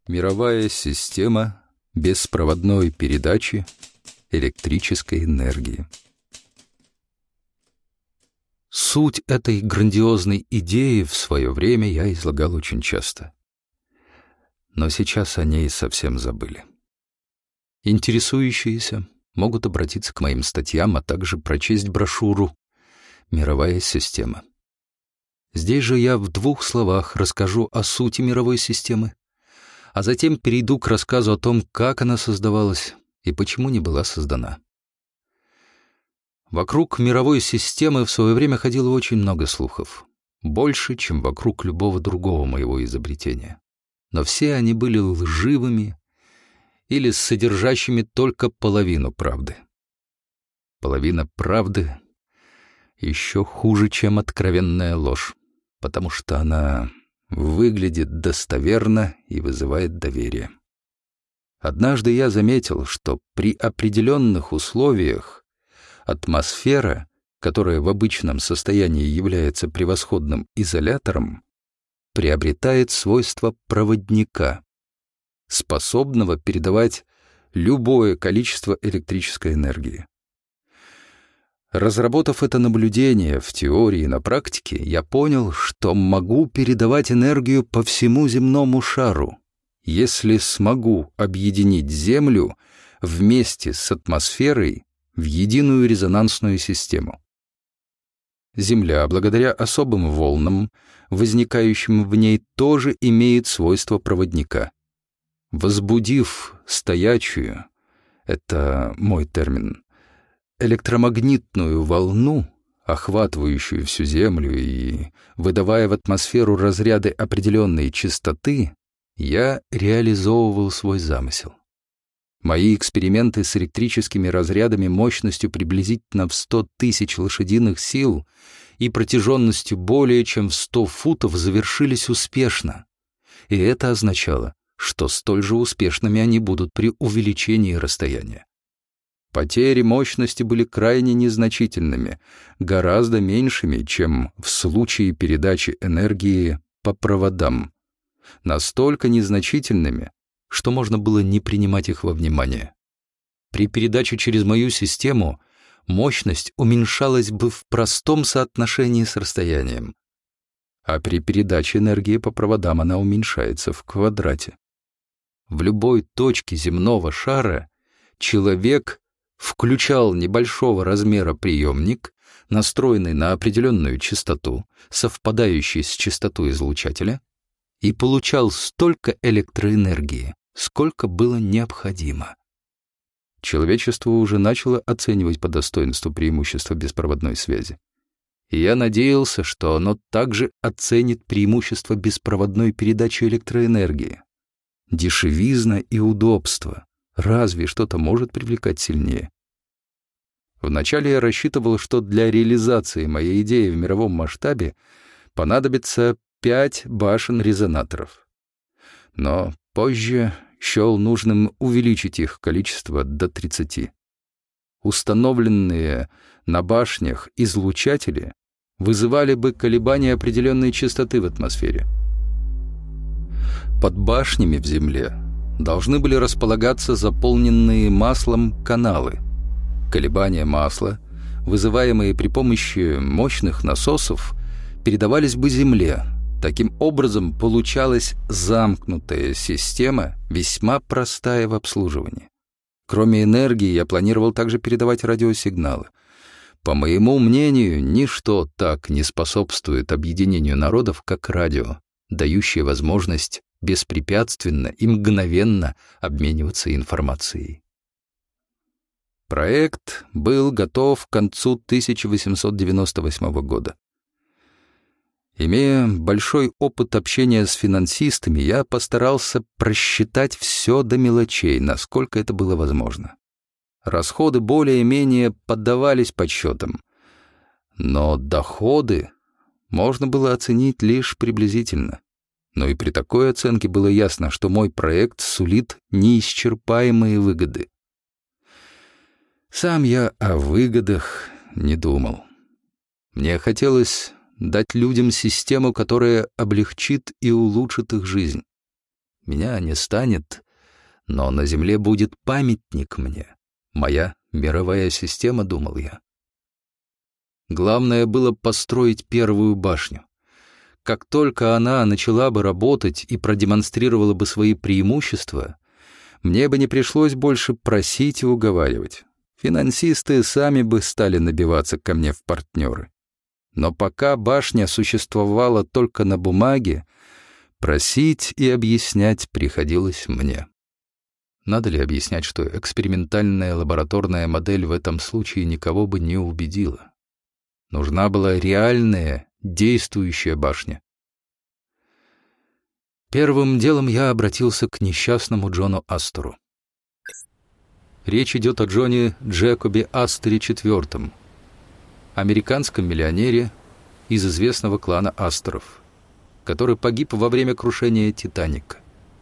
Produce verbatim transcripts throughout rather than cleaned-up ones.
Мировая система беспроводной передачи электрической энергии. Суть этой грандиозной идеи в свое время я излагал очень часто. Но сейчас о ней совсем забыли. Интересующиеся могут обратиться к моим статьям, а также прочесть брошюру «Мировая система». Здесь же я в двух словах расскажу о сути мировой системы, а затем перейду к рассказу о том, как она создавалась и почему не была создана. Вокруг мировой системы в свое время ходило очень много слухов, больше, чем вокруг любого другого моего изобретения. Но все они были лживыми или содержащими только половину правды. Половина правды еще хуже, чем откровенная ложь, потому что она выглядит достоверно и вызывает доверие. Однажды я заметил, что при определенных условиях атмосфера, которая в обычном состоянии является превосходным изолятором, приобретает свойства проводника, способного передавать любое количество электрической энергии. Разработав это наблюдение в теории и на практике, я понял, что могу передавать энергию по всему земному шару, если смогу объединить Землю вместе с атмосферой в единую резонансную систему. Земля, благодаря особым волнам, возникающим в ней, тоже имеет свойства проводника. Возбудив стоячую, это мой термин, электромагнитную волну, охватывающую всю Землю и выдавая в атмосферу разряды определенной частоты, я реализовывал свой замысел. Мои эксперименты с электрическими разрядами мощностью приблизительно в сто тысяч лошадиных сил и протяженностью более чем в сто футов завершились успешно, и это означало, что столь же успешными они будут при увеличении расстояния. Потери мощности были крайне незначительными, гораздо меньшими, чем в случае передачи энергии по проводам, настолько незначительными, что можно было не принимать их во внимание. При передаче через мою систему мощность уменьшалась бы в простом соотношении с расстоянием, а при передаче энергии по проводам она уменьшается в квадрате. В любой точке земного шара человек включал небольшого размера приемник, настроенный на определенную частоту, совпадающий с частотой излучателя, и получал столько электроэнергии, сколько было необходимо. Человечество уже начало оценивать по достоинству преимущества беспроводной связи. И я надеялся, что оно также оценит преимущество беспроводной передачи электроэнергии. Дешевизна и удобство. Разве что-то может привлекать сильнее? Вначале я рассчитывал, что для реализации моей идеи в мировом масштабе понадобится пять башен-резонаторов. Но позже счел нужным увеличить их количество до тридцати. Установленные на башнях излучатели вызывали бы колебания определенной частоты в атмосфере. Под башнями в Земле должны были располагаться заполненные маслом каналы. Колебания масла, вызываемые при помощи мощных насосов, передавались бы Земле. Таким образом, получалась замкнутая система, весьма простая в обслуживании. Кроме энергии, я планировал также передавать радиосигналы. По моему мнению, ничто так не способствует объединению народов, как радио, дающее возможность беспрепятственно и мгновенно обмениваться информацией. Проект был готов к концу тысяча восемьсот девяносто восьмого года. Имея большой опыт общения с финансистами, я постарался просчитать все до мелочей, насколько это было возможно. Расходы более-менее поддавались подсчетам, но доходы можно было оценить лишь приблизительно. Но и при такой оценке было ясно, что мой проект сулит неисчерпаемые выгоды. Сам я о выгодах не думал. Мне хотелось дать людям систему, которая облегчит и улучшит их жизнь. Меня не станет, но на земле будет памятник мне. Моя мировая система, думал я. Главное было построить первую башню. Как только она начала бы работать и продемонстрировала бы свои преимущества, мне бы не пришлось больше просить и уговаривать. Финансисты сами бы стали набиваться ко мне в партнеры. Но пока башня существовала только на бумаге, просить и объяснять приходилось мне. Надо ли объяснять, что экспериментальная лабораторная модель в этом случае никого бы не убедила? Нужна была реальная, действующая башня. Первым делом я обратился к несчастному Джону Астору. Речь идет о Джоне Джекобе Асторе четвёртом, американском миллионере из известного клана Асторов, который погиб во время крушения «Титаника».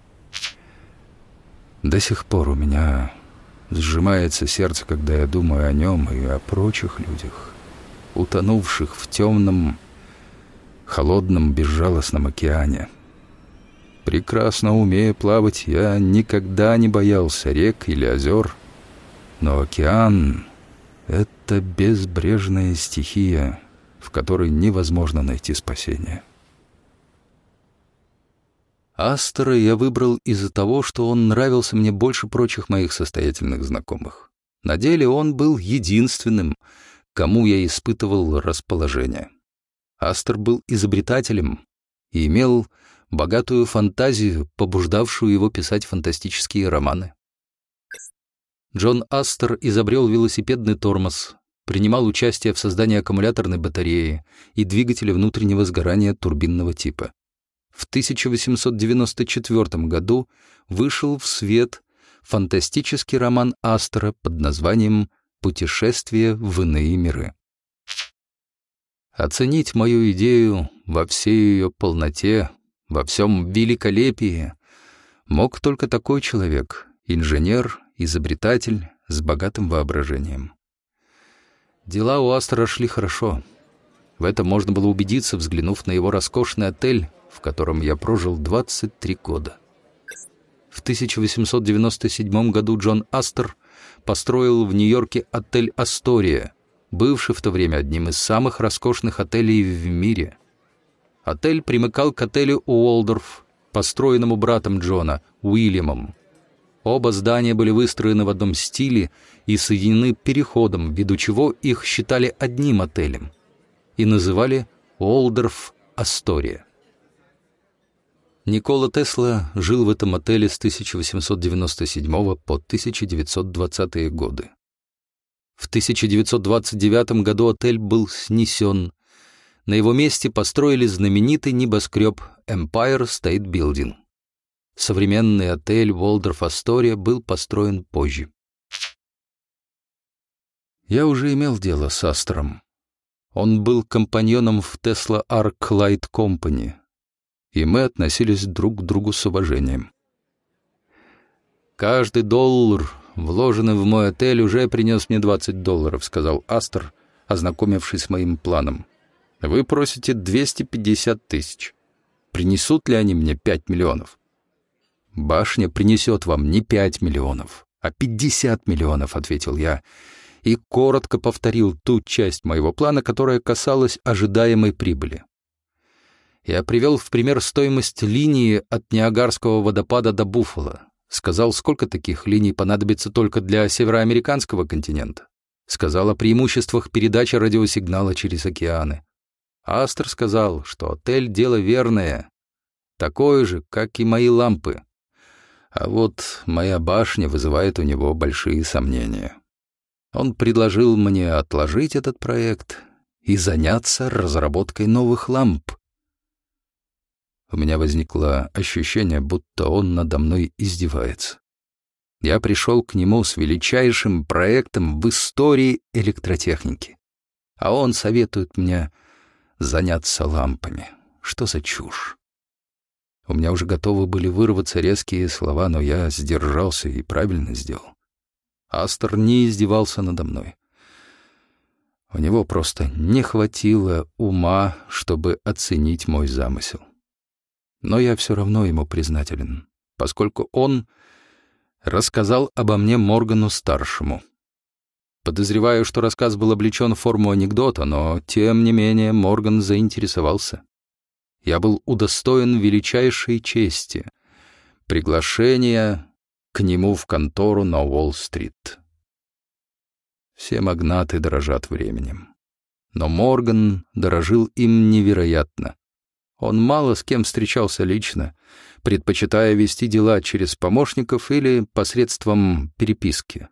До сих пор у меня сжимается сердце, когда я думаю о нем и о прочих людях, утонувших в темном, холодном, безжалостном океане. Прекрасно умея плавать, я никогда не боялся рек или озер, но океан — это безбрежная стихия, в которой невозможно найти спасение. Астора я выбрал из-за того, что он нравился мне больше прочих моих состоятельных знакомых. На деле он был единственным, кому я испытывал расположение. Астор был изобретателем и имел богатую фантазию, побуждавшую его писать фантастические романы. Джон Астор изобрел велосипедный тормоз, принимал участие в создании аккумуляторной батареи и двигателя внутреннего сгорания турбинного типа. В тысяча восемьсот девяносто четвёртом году вышел в свет фантастический роман Астора под названием «Путешествие в иные миры». Оценить мою идею во всей ее полноте, во всем великолепии мог только такой человек, инженер, изобретатель с богатым воображением. Дела у Астора шли хорошо. В этом можно было убедиться, взглянув на его роскошный отель, в котором я прожил двадцать три года. В тысяча восемьсот девяносто седьмом году Джон Астор построил в Нью-Йорке отель «Астория», бывший в то время одним из самых роскошных отелей в мире. Отель примыкал к отелю Уолдорф, построенному братом Джона, Уильямом. Оба здания были выстроены в одном стиле и соединены переходом, ввиду чего их считали одним отелем и называли Уолдорф Астория. Никола Тесла жил в этом отеле с тысяча восемьсот девяносто седьмого по тысяча девятьсот двадцатые годы. В тысяча девятьсот двадцать девятом году отель был снесен. На его месте построили знаменитый небоскреб Empire State Building. Современный отель Уолдорф Астория был построен позже. Я уже имел дело с Астором. Он был компаньоном в Tesla Arc Light Company, и мы относились друг к другу с уважением. «Каждый доллар, вложенный в мой отель, уже принес мне двадцать долларов», — сказал Астор, ознакомившись с моим планом. «Вы просите двести пятьдесят тысяч. Принесут ли они мне пять миллионов?» «Башня принесет вам не пять миллионов, а пятьдесят миллионов», — ответил я, и коротко повторил ту часть моего плана, которая касалась ожидаемой прибыли. Я привел в пример стоимость линии от Ниагарского водопада до Буффало. Сказал, сколько таких линий понадобится только для североамериканского континента. Сказал о преимуществах передачи радиосигнала через океаны. Астор сказал, что отель — дело верное, такое же, как и мои лампы. А вот моя башня вызывает у него большие сомнения. Он предложил мне отложить этот проект и заняться разработкой новых ламп. У меня возникло ощущение, будто он надо мной издевается. Я пришел к нему с величайшим проектом в истории электротехники, а он советует мне заняться лампами. Что за чушь? У меня уже готовы были вырваться резкие слова, но я сдержался и правильно сделал. Астор не издевался надо мной. У него просто не хватило ума, чтобы оценить мой замысел. Но я все равно ему признателен, поскольку он рассказал обо мне Моргану-старшему. Подозреваю, что рассказ был облечен в форму анекдота, но, тем не менее, Морган заинтересовался. Я был удостоен величайшей чести — приглашения к нему в контору на Уолл-стрит. Все магнаты дорожат временем. Но Морган дорожил им невероятно. Он мало с кем встречался лично, предпочитая вести дела через помощников или посредством переписки.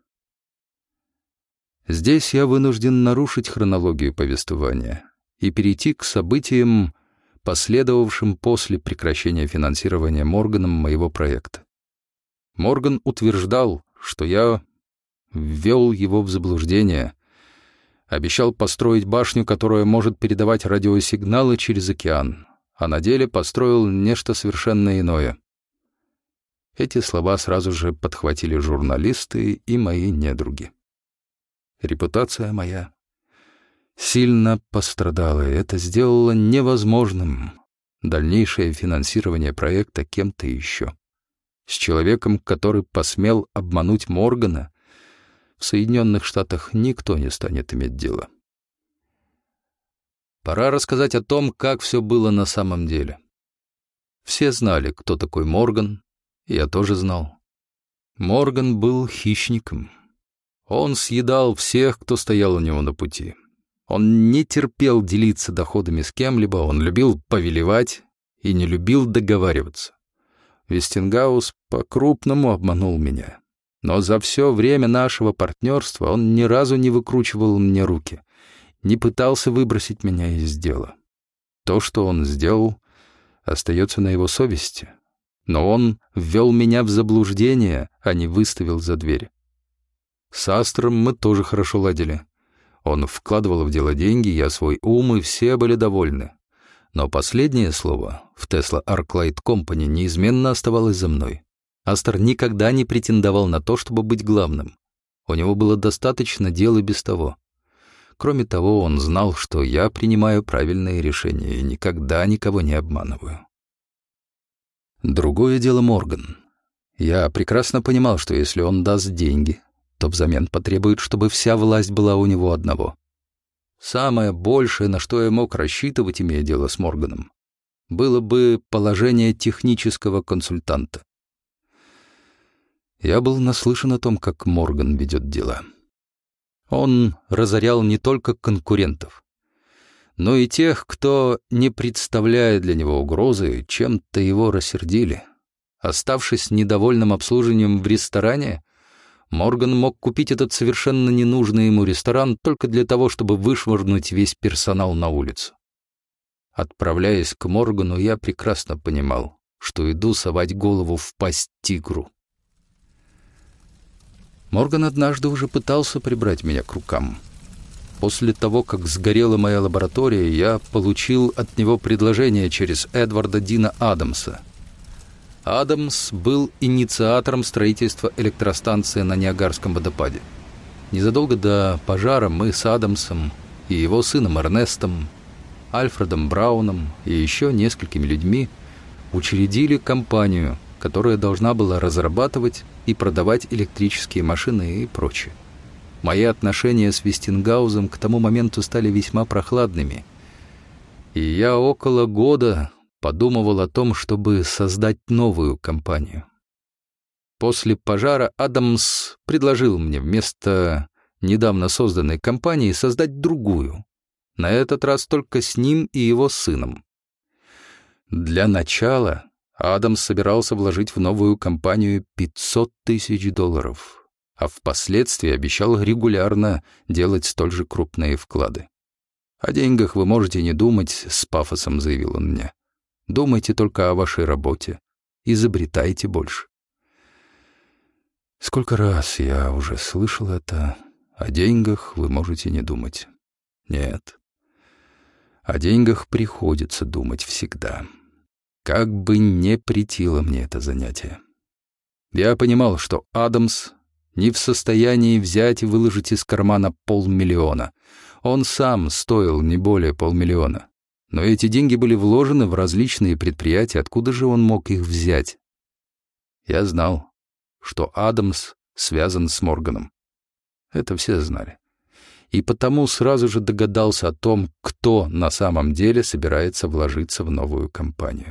Здесь я вынужден нарушить хронологию повествования и перейти к событиям, последовавшим после прекращения финансирования Морганом моего проекта. Морган утверждал, что я ввел его в заблуждение, обещал построить башню, которая может передавать радиосигналы через океан, а на деле построил нечто совершенно иное. Эти слова сразу же подхватили журналисты и мои недруги. Репутация моя сильно пострадала, и это сделало невозможным дальнейшее финансирование проекта кем-то еще. С человеком, который посмел обмануть Моргана, в Соединенных Штатах никто не станет иметь дело. Пора рассказать о том, как все было на самом деле. Все знали, кто такой Морган, и я тоже знал. Морган был хищником. Он съедал всех, кто стоял у него на пути. Он не терпел делиться доходами с кем-либо, он любил повелевать и не любил договариваться. Вестингаус по-крупному обманул меня. Но за все время нашего партнерства он ни разу не выкручивал мне руки, не пытался выбросить меня из дела. То, что он сделал, остается на его совести. Но он ввел меня в заблуждение, а не выставил за дверь. С Астром мы тоже хорошо ладили. Он вкладывал в дело деньги, я свой ум, и все были довольны. Но последнее слово в Tesla Arclight Company неизменно оставалось за мной. Астр никогда не претендовал на то, чтобы быть главным. У него было достаточно дел и без того. Кроме того, он знал, что я принимаю правильные решения и никогда никого не обманываю. Другое дело Морган. Я прекрасно понимал, что если он даст деньги, то взамен потребует, чтобы вся власть была у него одного. Самое большее, на что я мог рассчитывать, имея дело с Морганом, было бы положение технического консультанта. Я был наслышан о том, как Морган ведет дела. Он разорял не только конкурентов, но и тех, кто, не представляя для него угрозы, чем-то его рассердили. Оставшись недовольным обслуживанием в ресторане, Морган мог купить этот совершенно ненужный ему ресторан только для того, чтобы вышвырнуть весь персонал на улицу. Отправляясь к Моргану, я прекрасно понимал, что иду совать голову в пасть тигру. Морган однажды уже пытался прибрать меня к рукам. После того, как сгорела моя лаборатория, я получил от него предложение через Эдварда Дина Адамса. Адамс был инициатором строительства электростанции на Ниагарском водопаде. Незадолго до пожара мы с Адамсом и его сыном Эрнестом, Альфредом Брауном и еще несколькими людьми учредили компанию, которая должна была разрабатывать и продавать электрические машины и прочее. Мои отношения с Вестингаузом к тому моменту стали весьма прохладными, и я около года подумывал о том, чтобы создать новую компанию. После пожара Адамс предложил мне вместо недавно созданной компании создать другую, на этот раз только с ним и его сыном. Для начала Адамс собирался вложить в новую компанию пятьсот тысяч долларов, а впоследствии обещал регулярно делать столь же крупные вклады. «О деньгах вы можете не думать», — с пафосом заявил он мне. «Думайте только о вашей работе, изобретайте больше». Сколько раз я уже слышал это: о деньгах вы можете не думать. Нет, о деньгах приходится думать всегда, как бы не претило мне это занятие. Я понимал, что Адамс не в состоянии взять и выложить из кармана полмиллиона. Он сам стоил не более полмиллиона. Но эти деньги были вложены в различные предприятия, откуда же он мог их взять? Я знал, что Адамс связан с Морганом. Это все знали. И потому сразу же догадался о том, кто на самом деле собирается вложиться в новую компанию.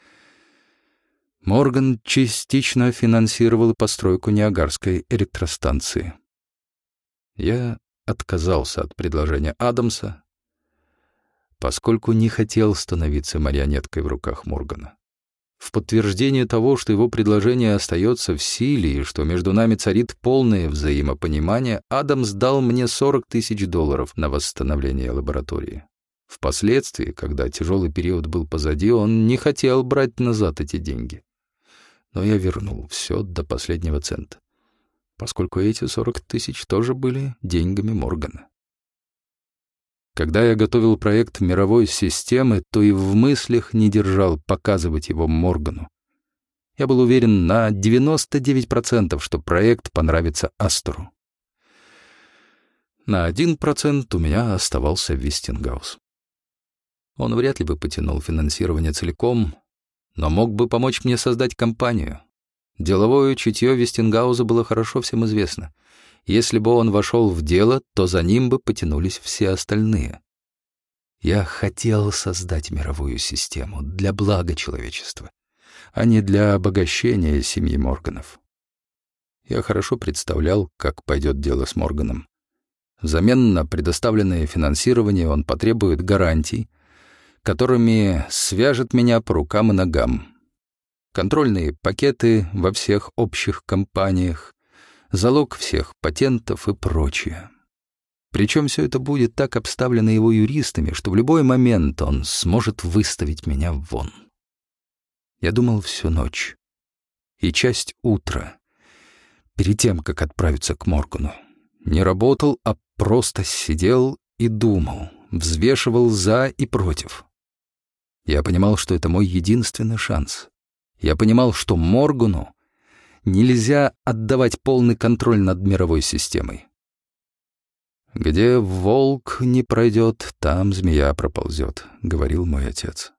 Морган частично финансировал постройку Ниагарской электростанции. Я отказался от предложения Адамса, поскольку не хотел становиться марионеткой в руках Моргана. В подтверждение того, что его предложение остается в силе и что между нами царит полное взаимопонимание, Адамс дал мне сорок тысяч долларов на восстановление лаборатории. Впоследствии, когда тяжелый период был позади, он не хотел брать назад эти деньги. Но я вернул все до последнего цента, поскольку эти сорок тысяч тоже были деньгами Моргана. Когда я готовил проект мировой системы, то и в мыслях не держал показывать его Моргану. Я был уверен на девяносто девять процентов, что проект понравится Астору. На один процент у меня оставался Вестингаус. Он вряд ли бы потянул финансирование целиком, но мог бы помочь мне создать компанию. Деловое чутье Вестингауза было хорошо всем известно. Если бы он вошел в дело, то за ним бы потянулись все остальные. Я хотел создать мировую систему для блага человечества, а не для обогащения семьи Морганов. Я хорошо представлял, как пойдет дело с Морганом. Взамен на предоставленное финансирование он потребует гарантий, которыми свяжет меня по рукам и ногам. Контрольные пакеты во всех общих компаниях, залог всех патентов и прочее. Причем все это будет так обставлено его юристами, что в любой момент он сможет выставить меня вон. Я думал всю ночь и часть утра, перед тем, как отправиться к Моргану. Не работал, а просто сидел и думал, взвешивал за и против. Я понимал, что это мой единственный шанс. Я понимал, что Моргану нельзя отдавать полный контроль над мировой системой. «Где волк не пройдет, там змея проползет», — говорил мой отец.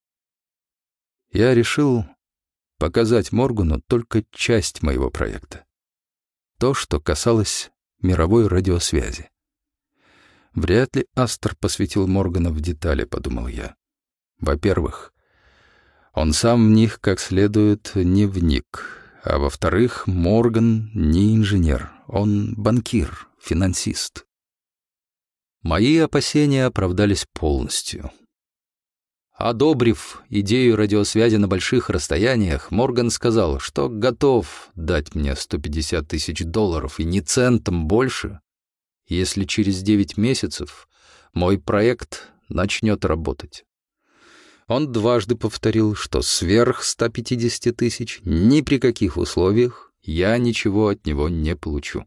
Я решил показать Моргану только часть моего проекта. То, что касалось мировой радиосвязи. Вряд ли Астор посвятил Моргана в детали, подумал я. Во-первых, он сам в них как следует не вник. А во-вторых, Морган не инженер, он банкир, финансист. Мои опасения оправдались полностью. Одобрив идею радиосвязи на больших расстояниях, Морган сказал, что готов дать мне сто пятьдесят тысяч долларов и ни центом больше, если через девять месяцев мой проект начнет работать. Он дважды повторил, что сверх ста пятидесяти тысяч ни при каких условиях я ничего от него не получу.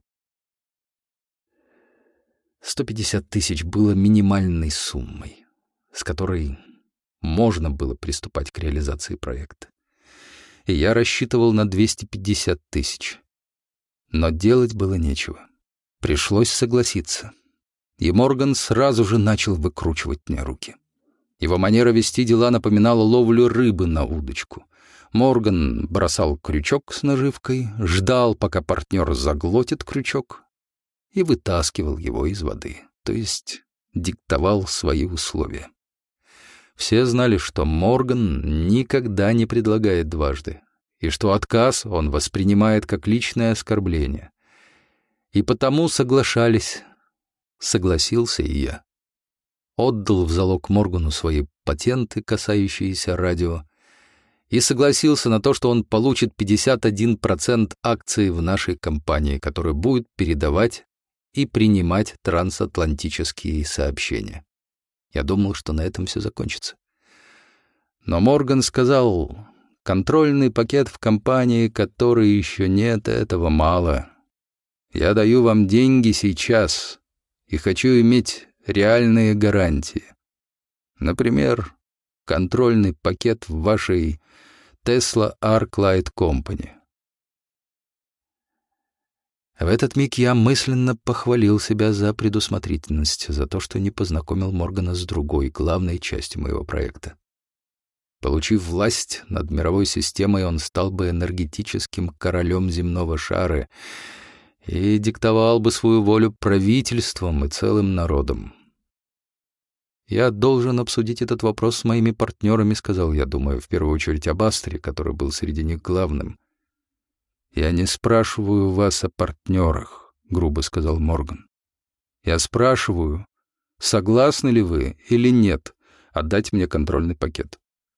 сто пятьдесят тысяч было минимальной суммой, с которой можно было приступать к реализации проекта. И я рассчитывал на двести пятьдесят тысяч. Но делать было нечего. Пришлось согласиться. И Морган сразу же начал выкручивать мне руки. Его манера вести дела напоминала ловлю рыбы на удочку. Морган бросал крючок с наживкой, ждал, пока партнер заглотит крючок, и вытаскивал его из воды, то есть диктовал свои условия. Все знали, что Морган никогда не предлагает дважды, и что отказ он воспринимает как личное оскорбление. И потому соглашались. Согласился и я. Отдал в залог Моргану свои патенты, касающиеся радио, и согласился на то, что он получит пятьдесят один процент акций в нашей компании, которая будет передавать и принимать трансатлантические сообщения. Я думал, что на этом все закончится. Но Морган сказал, контрольный пакет в компании, которой еще нет, этого мало. Я даю вам деньги сейчас и хочу иметь реальные гарантии. Например, контрольный пакет в вашей Tesla ArcLight Company. В этот миг я мысленно похвалил себя за предусмотрительность, за то, что не познакомил Моргана с другой, главной частью моего проекта. Получив власть над мировой системой, он стал бы энергетическим королем земного шара и диктовал бы свою волю правительством и целым народом. «Я должен обсудить этот вопрос с моими партнерами», — сказал я, думая в первую очередь об Астре, который был среди них главным. «Я не спрашиваю вас о партнерах», — грубо сказал Морган. «Я спрашиваю, согласны ли вы или нет отдать мне контрольный пакет».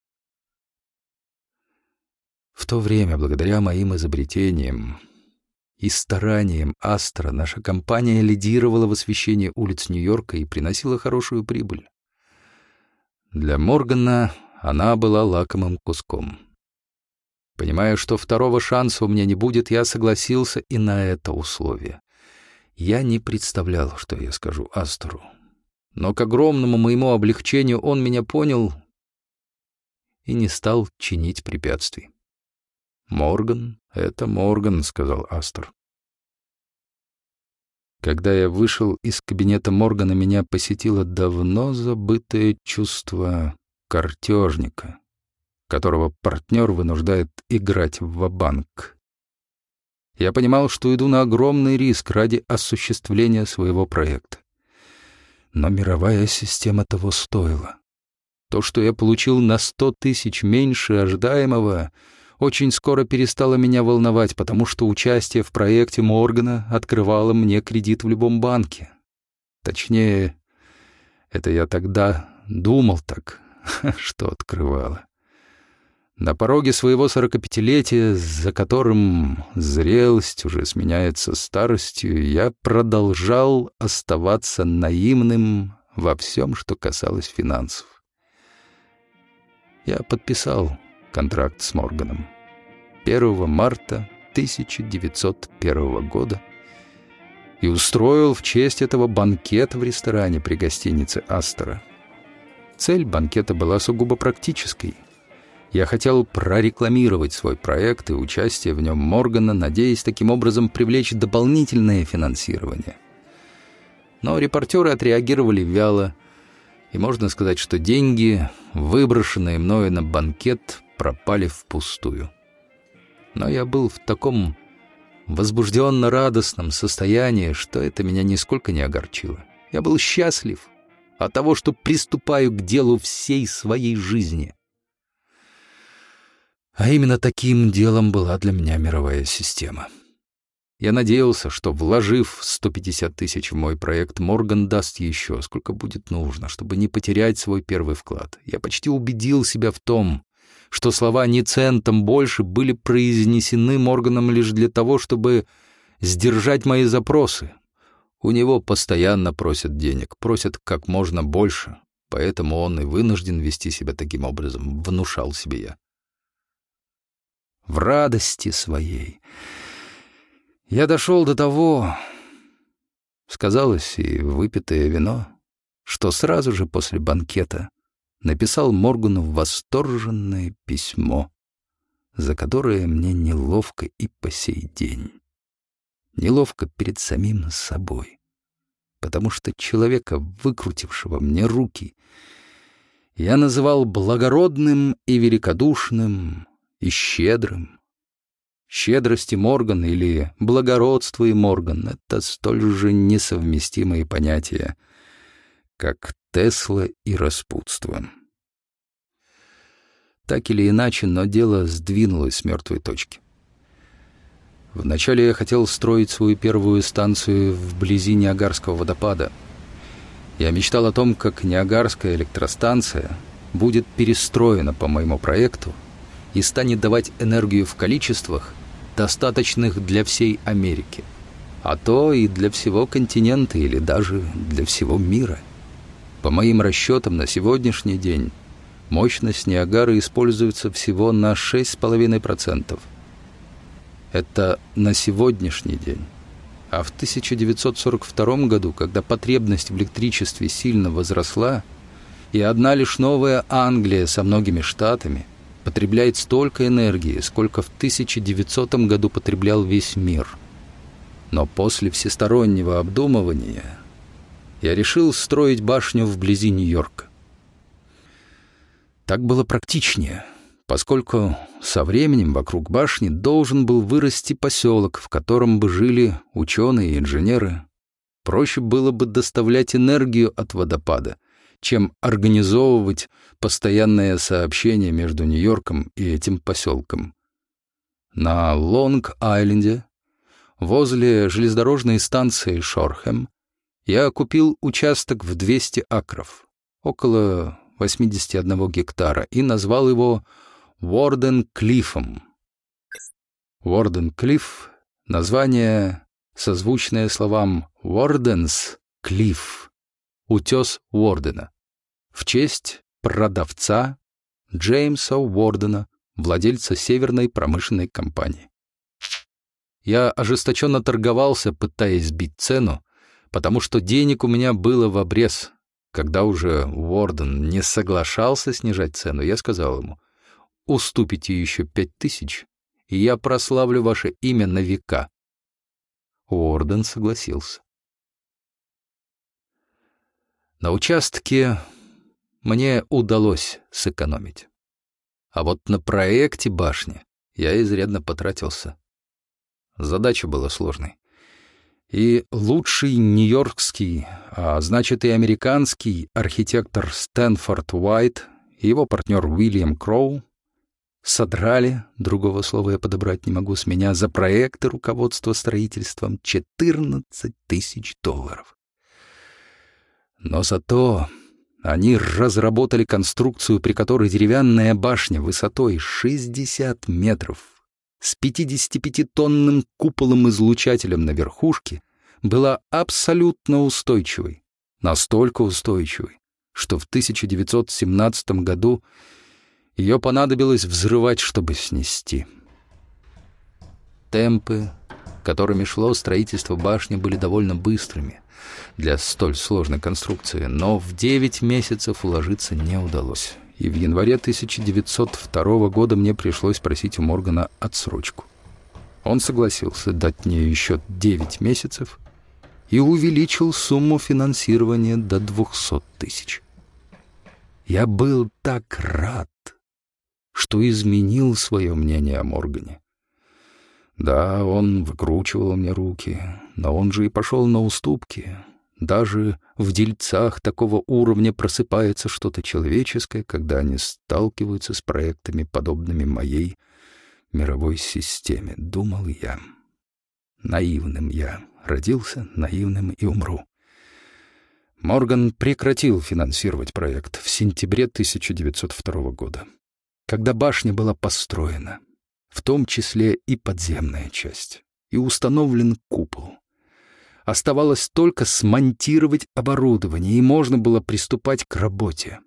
В то время, благодаря моим изобретениям и стараниям Астра, наша компания лидировала в освещении улиц Нью-Йорка и приносила хорошую прибыль. Для Моргана она была лакомым куском. Понимая, что второго шанса у меня не будет, я согласился и на это условие. Я не представлял, что я скажу Астру. Но к огромному моему облегчению он меня понял и не стал чинить препятствий. «Морган — это Морган», — сказал Астр. Когда я вышел из кабинета Моргана, меня посетило давно забытое чувство картежника, которого партнер вынуждает играть ва-банк. Я понимал, что иду на огромный риск ради осуществления своего проекта. Но мировая система того стоила. То, что я получил на сто тысяч меньше ожидаемого, очень скоро перестало меня волновать, потому что участие в проекте Моргана открывало мне кредит в любом банке. Точнее, это я тогда думал так, что открывало. На пороге своего сорокапятилетия, за которым зрелость уже сменяется старостью, я продолжал оставаться наивным во всем, что касалось финансов. Я подписал контракт с Морганом первого марта тысяча девятьсот первого года и устроил в честь этого банкет в ресторане при гостинице «Астра». Цель банкета была сугубо практической. Я хотел прорекламировать свой проект и участие в нем Моргана, надеясь таким образом привлечь дополнительное финансирование. Но репортеры отреагировали вяло, и можно сказать, что деньги, выброшенные мною на банкет, пропали впустую. Но я был в таком возбужденно-радостном состоянии, что это меня нисколько не огорчило. Я был счастлив от того, что приступаю к делу всей своей жизни. А именно таким делом была для меня мировая система. Я надеялся, что, вложив сто пятьдесят тысяч в мой проект, Морган даст еще, сколько будет нужно, чтобы не потерять свой первый вклад. Я почти убедил себя в том, что слова «ни центом больше» были произнесены Морганом лишь для того, чтобы сдержать мои запросы. У него постоянно просят денег, просят как можно больше, поэтому он и вынужден вести себя таким образом, внушал себе я. В радости своей я дошел до того, сказалось и выпитое вино, что сразу же после банкета написал Моргану восторженное письмо, за которое мне неловко и по сей день. Неловко перед самим собой, потому что человека, выкрутившего мне руки, я называл благородным и великодушным и щедрым. Щедрость и Морган или благородство и Морган — это столь же несовместимые понятия, как Тесла и распутство. Так или иначе, но дело сдвинулось с мертвой точки. Вначале я хотел строить свою первую станцию вблизи Ниагарского водопада. Я мечтал о том, как Ниагарская электростанция будет перестроена по моему проекту и станет давать энергию в количествах, достаточных для всей Америки, а то и для всего континента или даже для всего мира. По моим расчетам, на сегодняшний день мощность Ниагары используется всего на шесть целых пять десятых процента. Это на сегодняшний день. А в тысяча девятьсот сорок втором году, когда потребность в электричестве сильно возросла, и одна лишь Новая Англия со многими штатами потребляет столько энергии, сколько в тысяча девятисотом году потреблял весь мир. Но после всестороннего обдумывания я решил строить башню вблизи Нью-Йорка. Так было практичнее, поскольку со временем вокруг башни должен был вырасти поселок, в котором бы жили ученые и инженеры. Проще было бы доставлять энергию от водопада, чем организовывать постоянное сообщение между Нью-Йорком и этим поселком. На Лонг-Айленде, возле железнодорожной станции Шорхэм, я купил участок в двести акров, около восемьдесят один гектара, и назвал его Уорден-Клиффом. Уорден-Клифф — название, созвучное словам «Уорденс Клифф» — утес Уордена, в честь продавца Джеймса Уордена, владельца Северной промышленной компании. Я ожесточенно торговался, пытаясь сбить цену, потому что денег у меня было в обрез. Когда уже Уорден не соглашался снижать цену, я сказал ему: «Уступите еще пять тысяч, и я прославлю ваше имя на века». Уорден согласился. На участке мне удалось сэкономить. А вот на проекте башни я изрядно потратился. Задача была сложной. И лучший нью-йоркский, а значит и американский архитектор Стэнфорд Уайт и его партнер Уильям Кроу содрали, другого слова я подобрать не могу, с меня за проекты руководства строительством четырнадцать тысяч долларов. Но зато они разработали конструкцию, при которой деревянная башня высотой шестьдесят метров с пятидесятипятитонным куполом-излучателем на верхушке была абсолютно устойчивой. Настолько устойчивой, что в тысяча девятьсот семнадцатом году ее понадобилось взрывать, чтобы снести. Темпы, которыми шло строительство башни, были довольно быстрыми для столь сложной конструкции, но в девять месяцев уложиться не удалось. И в январе тысяча девятьсот второго года мне пришлось просить у Моргана отсрочку. Он согласился дать мне еще девять месяцев и увеличил сумму финансирования до двухсот тысяч. Я был так рад, что изменил свое мнение о Моргане. Да, он выкручивал мне руки, но он же и пошел на уступки. Даже в дельцах такого уровня просыпается что-то человеческое, когда они сталкиваются с проектами, подобными моей мировой системе, думал я. Наивным я родился, наивным и умру. Морган прекратил финансировать проект в сентябре тысяча девятьсот второго года, когда башня была построена, в том числе и подземная часть, и установлен купол. Оставалось только смонтировать оборудование, и можно было приступать к работе.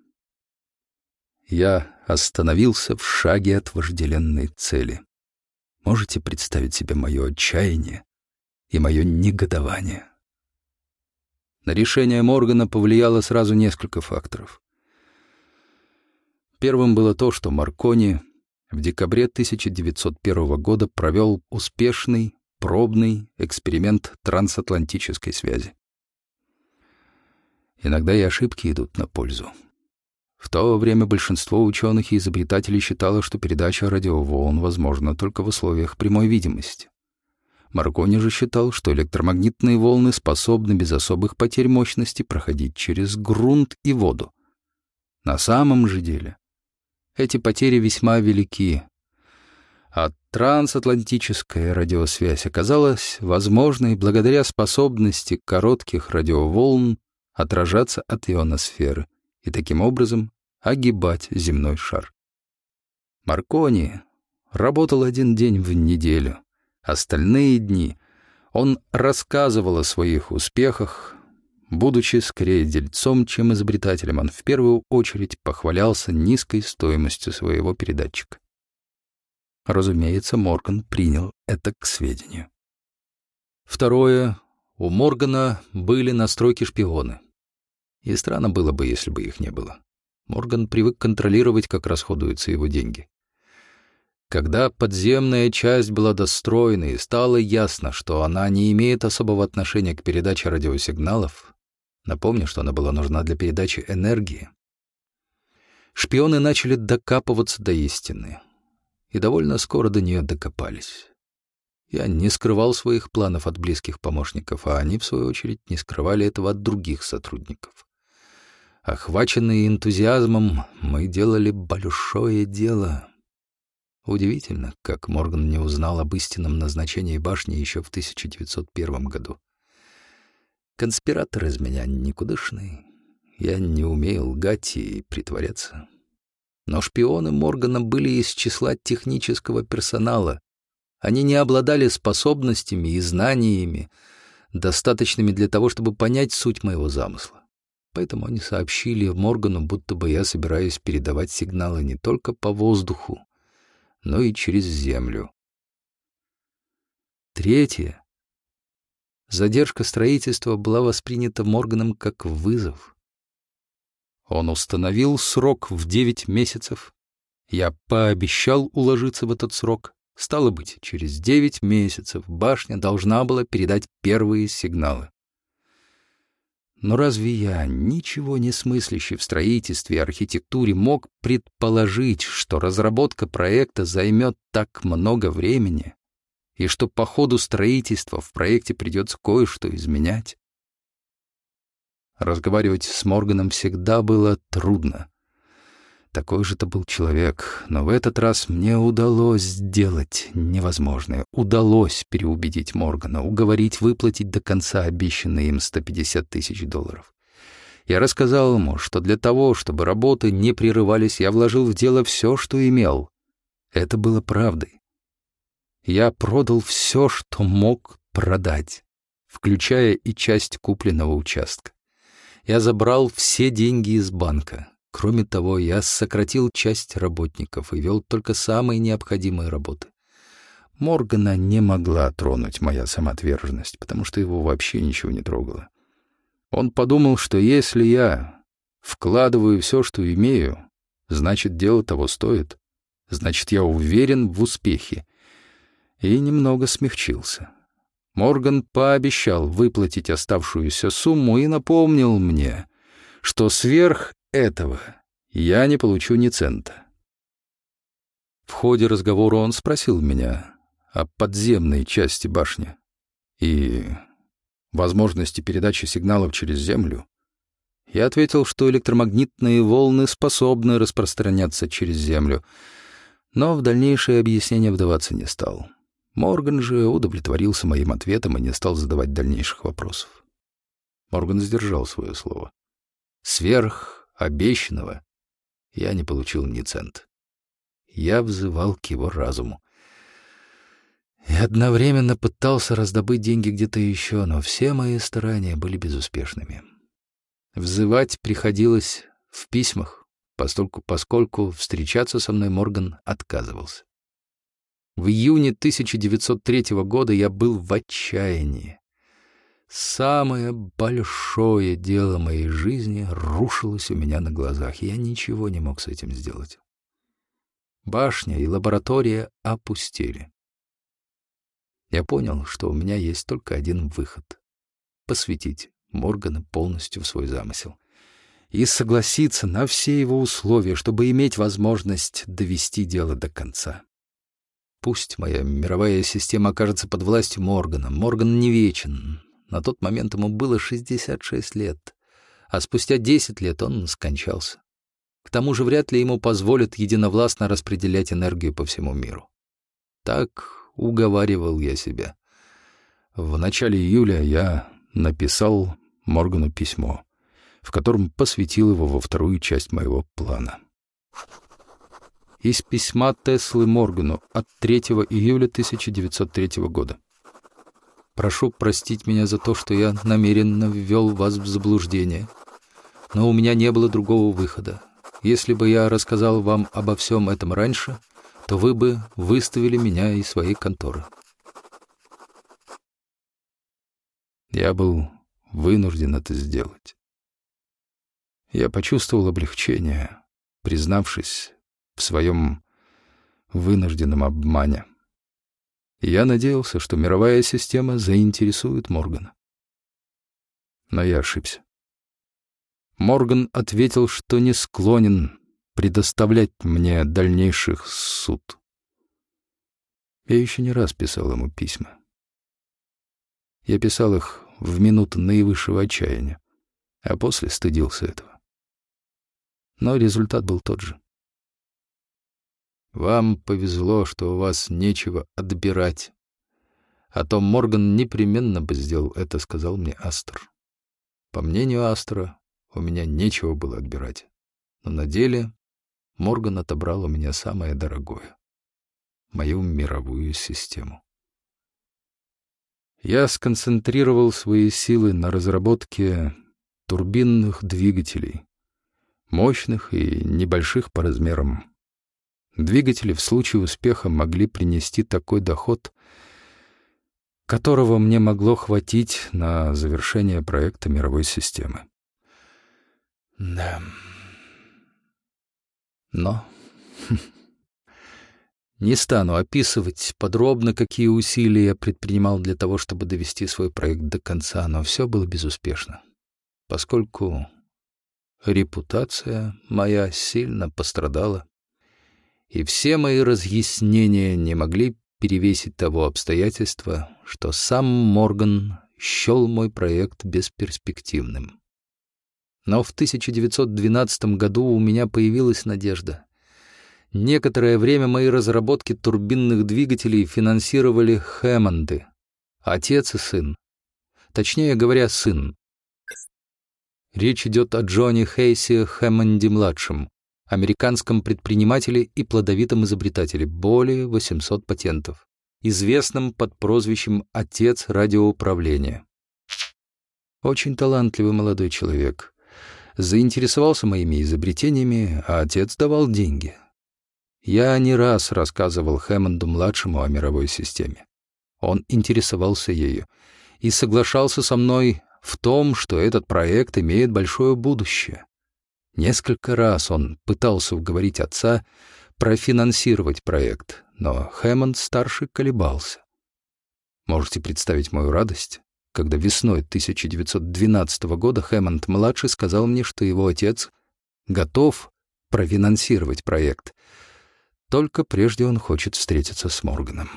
Я остановился в шаге от вожделенной цели. Можете представить себе мое отчаяние и мое негодование? На решение Моргана повлияло сразу несколько факторов. Первым было то, что Маркони в декабре тысяча девятьсот первого года провел успешный пробный эксперимент трансатлантической связи. Иногда и ошибки идут на пользу. В то время большинство ученых и изобретателей считало, что передача радиоволн возможна только в условиях прямой видимости. Маркони же считал, что электромагнитные волны способны без особых потерь мощности проходить через грунт и воду. На самом же деле эти потери весьма велики, а трансатлантическая радиосвязь оказалась возможной благодаря способности коротких радиоволн отражаться от ионосферы и таким образом огибать земной шар. Маркони работал один день в неделю. Остальные дни он рассказывал о своих успехах. Будучи скорее дельцом, чем изобретателем, он в первую очередь похвалялся низкой стоимостью своего передатчика. Разумеется, Морган принял это к сведению. Второе. У Моргана были на стройке шпионы. И странно было бы, если бы их не было. Морган привык контролировать, как расходуются его деньги. Когда подземная часть была достроена и стало ясно, что она не имеет особого отношения к передаче радиосигналов, напомню, что она была нужна для передачи энергии, Шпионы начали докапываться до истины, и довольно скоро до нее докопались. Я не скрывал своих планов от близких помощников, а они, в свою очередь, не скрывали этого от других сотрудников. Охваченные энтузиазмом, мы делали большое дело. Удивительно, как Морган не узнал об истинном назначении башни еще в тысяча девятьсот первом году. Конспиратор из меня никудышный. Я не умею лгать и притворяться. Но шпионы Моргана были из числа технического персонала. Они не обладали способностями и знаниями, достаточными для того, чтобы понять суть моего замысла. Поэтому они сообщили Моргану, будто бы я собираюсь передавать сигналы не только по воздуху, но и через землю. Третье. Задержка строительства была воспринята Морганом как вызов. Он установил срок в девять месяцев. Я пообещал уложиться в этот срок. Стало быть, через девять месяцев башня должна была передать первые сигналы. Но разве я, ничего не смыслящий в строительстве и архитектуре, мог предположить, что разработка проекта займет так много времени, и что по ходу строительства в проекте придется кое-что изменять? Разговаривать с Морганом всегда было трудно. Такой же-то был человек, но в этот раз мне удалось сделать невозможное. Удалось переубедить Моргана, уговорить выплатить до конца обещанные им сто пятьдесят тысяч долларов. Я рассказал ему, что для того, чтобы работы не прерывались, я вложил в дело все, что имел. Это было правдой. Я продал все, что мог продать, включая и часть купленного участка. Я забрал все деньги из банка. Кроме того, я сократил часть работников и вел только самые необходимые работы. Моргана не могла тронуть моя самоотверженность, потому что его вообще ничего не трогало. Он подумал, что если я вкладываю все, что имею, значит, дело того стоит, значит, я уверен в успехе, и немного смягчился. Морган пообещал выплатить оставшуюся сумму и напомнил мне, что сверх этого я не получу ни цента. В ходе разговора он спросил меня о подземной части башни и возможности передачи сигналов через землю. Я ответил, что электромагнитные волны способны распространяться через землю, но в дальнейшее объяснение вдаваться не стал. Морган же удовлетворился моим ответом и не стал задавать дальнейших вопросов. Морган сдержал свое слово. Сверх обещанного я не получил ни цента. Я взывал к его разуму. И одновременно пытался раздобыть деньги где-то еще, но все мои старания были безуспешными. Взывать приходилось в письмах, поскольку, поскольку встречаться со мной Морган отказывался. В июне тысяча девятьсот третьего года я был в отчаянии. Самое большое дело моей жизни рушилось у меня на глазах, и я ничего не мог с этим сделать. Башня и лаборатория опустели. Я понял, что у меня есть только один выход — посвятить Моргана полностью в свой замысел и согласиться на все его условия, чтобы иметь возможность довести дело до конца. Пусть моя мировая система окажется под властью Моргана. Морган не вечен. На тот момент ему было шестьдесят шесть лет, а спустя десять лет он скончался. К тому же вряд ли ему позволят единовластно распределять энергию по всему миру. Так уговаривал я себя. В начале июля я написал Моргану письмо, в котором посвятил его во вторую часть моего плана. Из письма Теслы Моргану от третьего июля тысяча девятьсот третьего года. «Прошу простить меня за то, что я намеренно ввел вас в заблуждение, но у меня не было другого выхода. Если бы я рассказал вам обо всем этом раньше, то вы бы выставили меня из своей конторы». Я был вынужден это сделать. Я почувствовал облегчение, признавшись в своем вынужденном обмане. И я надеялся, что мировая система заинтересует Моргана. Но я ошибся. Морган ответил, что не склонен предоставлять мне дальнейших суд. Я еще не раз писал ему письма. Я писал их в минуты наивысшего отчаяния, а после стыдился этого. Но результат был тот же. Вам повезло, что у вас нечего отбирать. А то Морган непременно бы сделал это, сказал мне Астер. По мнению Астера, у меня нечего было отбирать. Но на деле Морган отобрал у меня самое дорогое — мою мировую систему. Я сконцентрировал свои силы на разработке турбинных двигателей, мощных и небольших по размерам. Двигатели в случае успеха могли принести такой доход, которого мне могло хватить на завершение проекта мировой системы. Да. Но не стану описывать подробно, какие усилия я предпринимал для того, чтобы довести свой проект до конца, но все было безуспешно, поскольку репутация моя сильно пострадала, и все мои разъяснения не могли перевесить того обстоятельства, что сам Морган счел мой проект бесперспективным. Но в тысяча девятьсот двенадцатом году у меня появилась надежда. Некоторое время мои разработки турбинных двигателей финансировали Хэммонды, отец и сын. Точнее говоря, сын. Речь идет о Джонни Хейси Хэммонде-младшем, американском предпринимателе и плодовитом изобретателе, более восьмисот патентов, известном под прозвищем «Отец радиоуправления». Очень талантливый молодой человек. Заинтересовался моими изобретениями, а отец давал деньги. Я не раз рассказывал Хэммонду-младшему о мировой системе. Он интересовался ею и соглашался со мной в том, что этот проект имеет большое будущее. Несколько раз он пытался уговорить отца профинансировать проект, но Хэммонд-старший колебался. Можете представить мою радость, когда весной тысяча девятьсот двенадцатого года Хэммонд-младший сказал мне, что его отец готов профинансировать проект, только прежде он хочет встретиться с Морганом.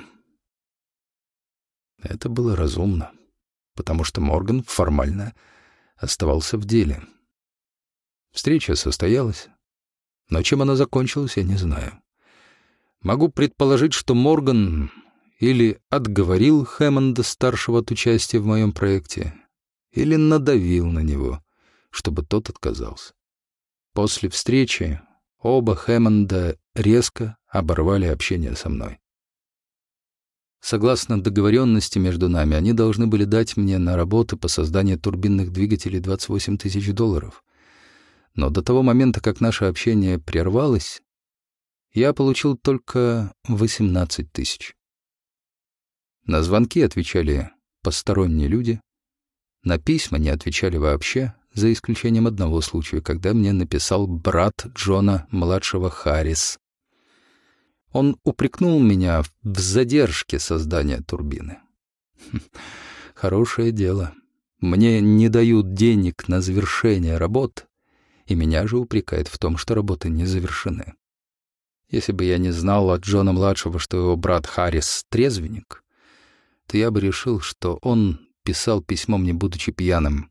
Это было разумно, потому что Морган формально оставался в деле. Встреча состоялась, но чем она закончилась, я не знаю. Могу предположить, что Морган или отговорил Хэммонда-старшего от участия в моем проекте, или надавил на него, чтобы тот отказался. После встречи оба Хэммонда резко оборвали общение со мной. Согласно договоренности между нами, они должны были дать мне на работы по созданию турбинных двигателей двадцать восемь тысяч долларов. Но до того момента, как наше общение прервалось, я получил только восемнадцать тысяч. На звонки отвечали посторонние люди, на письма не отвечали вообще, за исключением одного случая, когда мне написал брат Джона, младшего Харрис. Он упрекнул меня в задержке создания турбины. Хорошее дело. Мне не дают денег на завершение работ, и меня же упрекают в том, что работы не завершены. Если бы я не знал от Джона-младшего, что его брат Харрис — трезвенник, то я бы решил, что он писал письмо мне, будучи пьяным.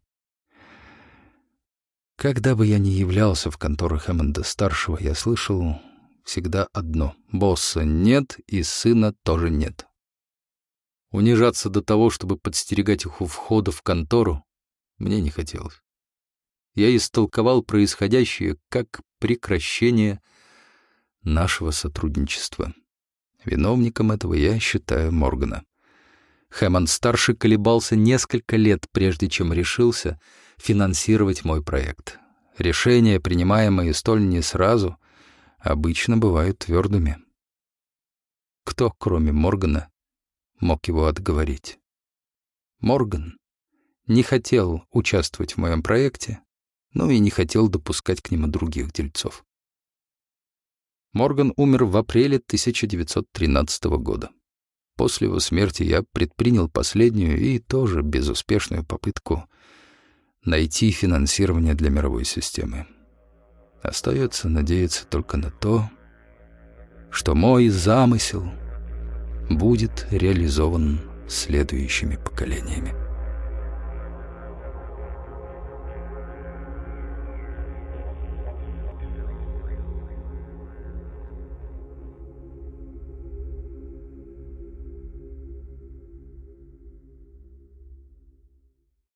Когда бы я ни являлся в контору Хэммонда-старшего, я слышал всегда одно: босса нет и сына тоже нет. Унижаться до того, чтобы подстерегать их у входа в контору, мне не хотелось. Я истолковал происходящее как прекращение нашего сотрудничества. Виновником этого я считаю Моргана. Хэммонд-старший колебался несколько лет, прежде чем решился финансировать мой проект. Решения, принимаемые столь не сразу, обычно бывают твердыми. Кто, кроме Моргана, мог его отговорить? Морган не хотел участвовать в моем проекте, но и не хотел допускать к нему других дельцов. Морган умер в апреле тысяча девятьсот тринадцатого года. После его смерти я предпринял последнюю и тоже безуспешную попытку найти финансирование для мировой системы. Остается надеяться только на то, что мой замысел будет реализован следующими поколениями.